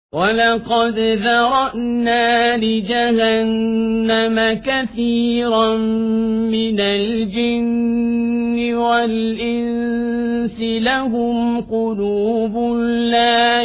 وَلَقَدْ ذَرَأْنَا لِجَهَنَّمَ كَثِيرًا مِنَ الْجِنِّ وَالْإِنسِ لَهُمْ قُلُوبٌ لَّا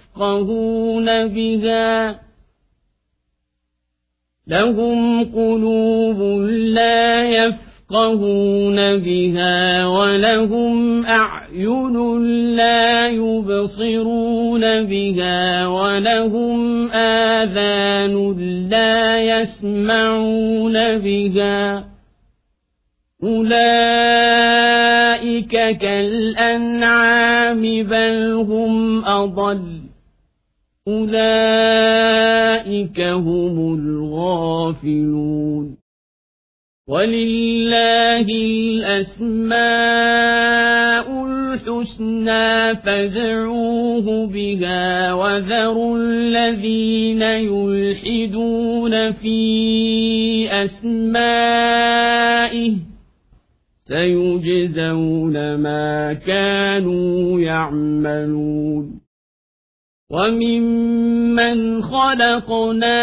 يَفْقَهُونَ بِهَا وَلَهُمْ أَعْيُنٌ لَّا يُبْصِرُونَ بِهَا وَلَهُمْ آذَانٌ لَّا يَسْمَعُونَ بِهَا أُولَٰئِكَ كَالْأَنْعَامِ بَلْ هُمْ أَضَلُّ أُولَٰئِكَ هُمُ الْغَافِلُونَ وَلِلَّهِ الْأَسْمَاءُ الْحُسْنَىٰ فَادْعُوهُ بِهَا وَذَرُوا الَّذِينَ يُلْحِدُونَ فِي أَسْمَائِهِ سَيُجْزَوْنَ مَا كَانُوا يَعْمَلُونَ وَمِمَّنْ خَلَقْنَا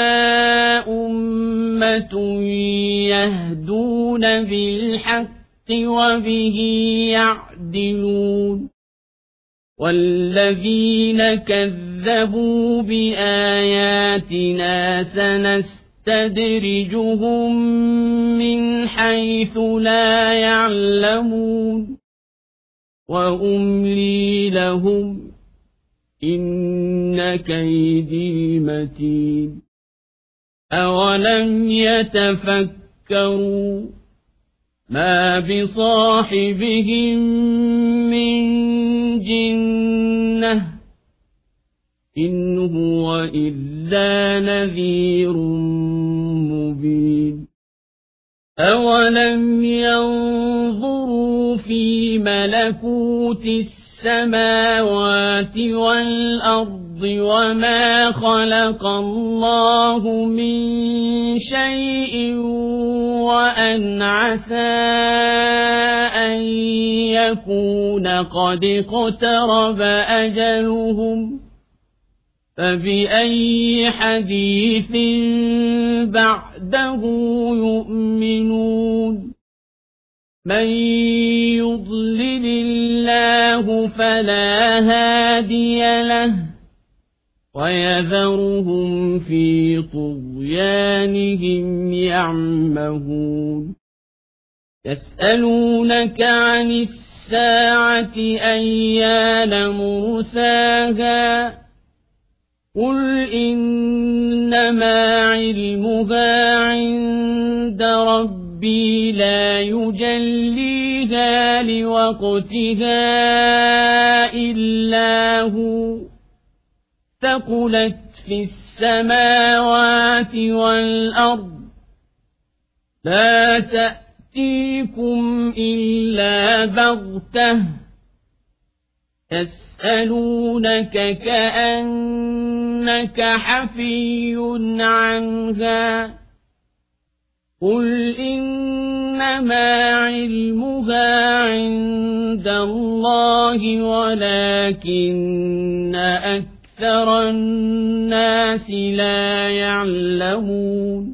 أُمَّةٌ يَهْدُونَ بِالْحَقِّ وَبِهِ يَعْدِلُونَ وَالَّذِينَ كَذَّبُوا بِآيَاتِنَا سَنَسْتَدْرِجُهُم مِّنْ حَيْثُ لَا يَعْلَمُونَ وَأُمْلِي لَهُمْ إِنَّ كَيْدِي مَتِينٌ أَوَلَمْ يَتَفَكَّرُوا مَا بِصَاحِبِهِم مِّن جِنَّةٍ إِنْ هُوَ إِلَّا نَذِيرٌ مُّبِينٌ أَوَلَمْ يَنظُرُوا فِي مَلَكُوتِ السَّمَاوَاتِ وَالْأَرْضِ وَمَا خَلَقَ اللَّهُ مِن شَيْءٍ وَأَنْ عَسَىٰ أَن يَكُونَ قَدِ اقْتَرَبَ أَجَلُهُمْ فَبِأَيِّ حَدِيثٍ بَعْدَهُ يُؤْمِنُونَ مَن يُضْلِلِ اللَّهُ فَلَا هَادِيَ لَهُ وَيَذَرُهُمْ فِي طُغْيَانِهِمْ يَعْمَهُونَ يَسْأَلُونَكَ عَنِ السَّاعَةِ أَيَّانَ مُرْسَاهَا قُلْ إِنَّمَا عِلْمُهَا عِندَ رَبِّي لَا يُجَلِّيهَا لِوَقْتِهَا إِلَّا هُوَ ثَقُلَتْ فِي السَّمَاوَاتِ وَالْأَرْضِ لَا تَأْتِيكُمْ إِلَّا بَغْتَةً يَسْأَلُونَكَ كَأَنَّكَ حَفِيٌّ عَنْهَا قُلْ إِنَّمَا عِلْمُهَا عِندَ اللَّهِ وَلَكِنَّ أَكْثَرَ النَّاسِ لَا يَعْلَمُونَ